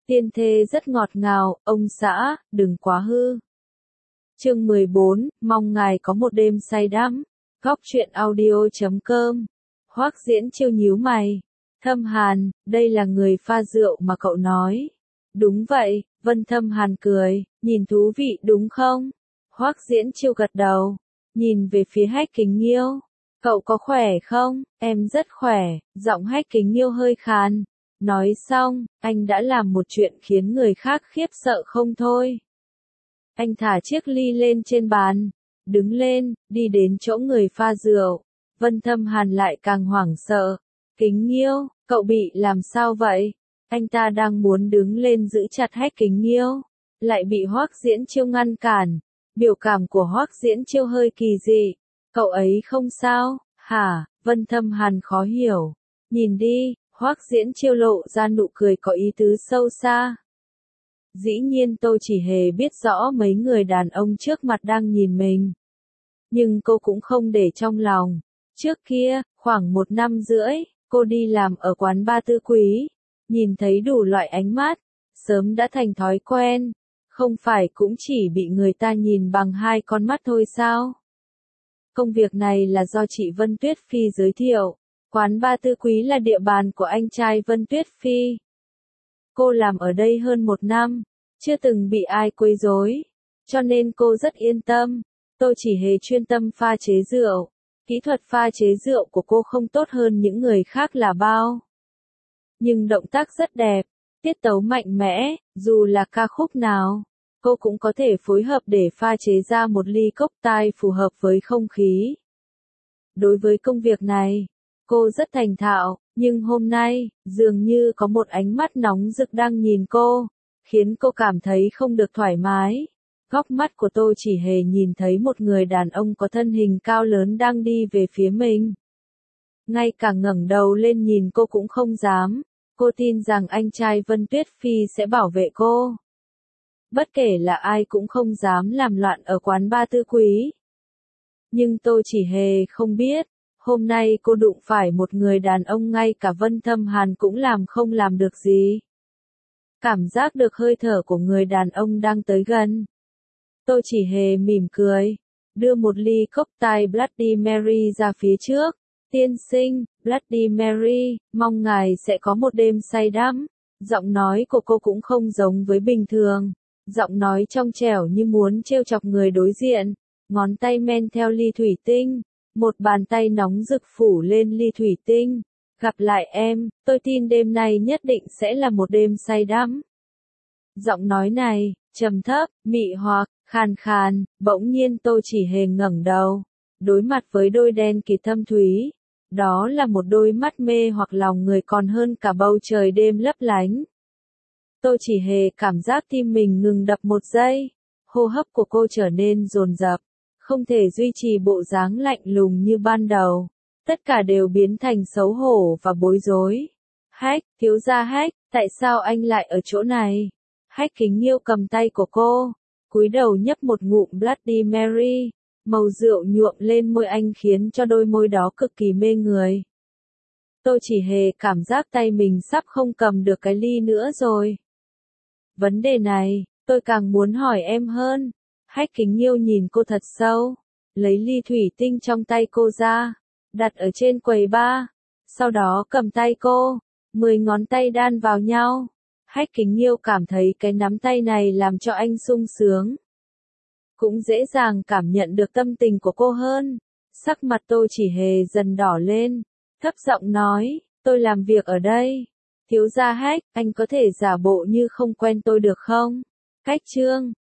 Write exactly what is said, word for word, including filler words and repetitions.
Tiên thê rất ngọt ngào, ông xã, đừng quá hư. Chương mười bốn, mong ngài có một đêm say đắm. Góc truyện audio chấm com. Hoắc Diễn Chiêu nhíu mày. Thâm Hàn, đây là người pha rượu mà cậu nói. Đúng vậy, Vân Thâm Hàn cười, nhìn thú vị đúng không? Hoắc Diễn Chiêu gật đầu, nhìn về phía Hách Kính Nghiêu. Cậu có khỏe không? Em rất khỏe, giọng Hách Kính Nghiêu hơi khàn. Nói xong, anh đã làm một chuyện khiến người khác khiếp sợ không thôi. Anh thả chiếc ly lên trên bàn, đứng lên, đi đến chỗ người pha rượu. Vân Thâm Hàn lại càng hoảng sợ. Kính Nghiêu, cậu bị làm sao vậy? Anh ta đang muốn đứng lên giữ chặt Hách Kính Nghiêu, lại bị Hoắc Diễn Chiêu ngăn cản. Biểu cảm của Hoắc Diễn Chiêu hơi kỳ dị. Cậu ấy không sao, hả? Vân Thâm Hàn khó hiểu. Nhìn đi, Hoắc Diễn Chiêu lộ ra nụ cười có ý tứ sâu xa. Dĩ nhiên tôi chỉ hề biết rõ mấy người đàn ông trước mặt đang nhìn mình. Nhưng cô cũng không để trong lòng. Trước kia, khoảng một năm rưỡi, cô đi làm ở quán ba Tư Quý. Nhìn thấy đủ loại ánh mắt, sớm đã thành thói quen. Không phải cũng chỉ bị người ta nhìn bằng hai con mắt thôi sao? Công việc này là do chị Vân Tuyết Phi giới thiệu. Quán ba Tư Quý là địa bàn của anh trai Vân Tuyết Phi. Cô làm ở đây hơn một năm, chưa từng bị ai quấy rối, cho nên cô rất yên tâm. Tôi chỉ hề chuyên tâm pha chế rượu. Kỹ thuật pha chế rượu của cô không tốt hơn những người khác là bao. Nhưng động tác rất đẹp, tiết tấu mạnh mẽ, dù là ca khúc nào, cô cũng có thể phối hợp để pha chế ra một ly cocktail phù hợp với không khí. Đối với công việc này, cô rất thành thạo, nhưng hôm nay, dường như có một ánh mắt nóng rực đang nhìn cô, khiến cô cảm thấy không được thoải mái. Góc mắt của tôi chỉ hề nhìn thấy một người đàn ông có thân hình cao lớn đang đi về phía mình. Ngay cả ngẩng đầu lên nhìn cô cũng không dám. Cô tin rằng anh trai Vân Tuyết Phi sẽ bảo vệ cô. Bất kể là ai cũng không dám làm loạn ở quán ba Tư Quý. Nhưng tôi chỉ hề không biết, hôm nay cô đụng phải một người đàn ông ngay cả Vân Thâm Hàn cũng làm không làm được gì. Cảm giác được hơi thở của người đàn ông đang tới gần. Tôi chỉ hề mỉm cười, đưa một ly cocktail Bloody Mary ra phía trước. Tiên sinh, Bloody Mary, mong ngài sẽ có một đêm say đắm. Giọng nói của cô cũng không giống với bình thường. Giọng nói trong trẻo như muốn trêu chọc người đối diện. Ngón tay men theo ly thủy tinh. Một bàn tay nóng rực phủ lên ly thủy tinh. Gặp lại em, tôi tin đêm nay nhất định sẽ là một đêm say đắm. Giọng nói này, trầm thấp, mị hoặc, khàn khàn, bỗng nhiên tôi chỉ hề ngẩng đầu. Đối mặt với đôi đen kỳ thâm thúy. Đó là một đôi mắt mê hoặc lòng người còn hơn cả bầu trời đêm lấp lánh. Tôi chỉ hề cảm giác tim mình ngừng đập một giây. Hô hấp của cô trở nên dồn dập. Không thể duy trì bộ dáng lạnh lùng như ban đầu. Tất cả đều biến thành xấu hổ và bối rối. Hách, thiếu gia Hách, tại sao anh lại ở chỗ này? Hách Kính Nghiêu cầm tay của cô, cúi đầu nhấp một ngụm Bloody Mary. Màu rượu nhuộm lên môi anh khiến cho đôi môi đó cực kỳ mê người. Tôi chỉ hề cảm giác tay mình sắp không cầm được cái ly nữa rồi. Vấn đề này, tôi càng muốn hỏi em hơn. Hách Kính Nghiêu nhìn cô thật sâu, lấy ly thủy tinh trong tay cô ra, đặt ở trên quầy bar, sau đó cầm tay cô, mười ngón tay đan vào nhau. Hách Kính Nghiêu cảm thấy cái nắm tay này làm cho anh sung sướng. Cũng dễ dàng cảm nhận được tâm tình của cô hơn. Sắc mặt tôi chỉ hề dần đỏ lên, thấp giọng nói, tôi làm việc ở đây. Thiếu gia Hách, anh có thể giả bộ như không quen tôi được không? Cách chương,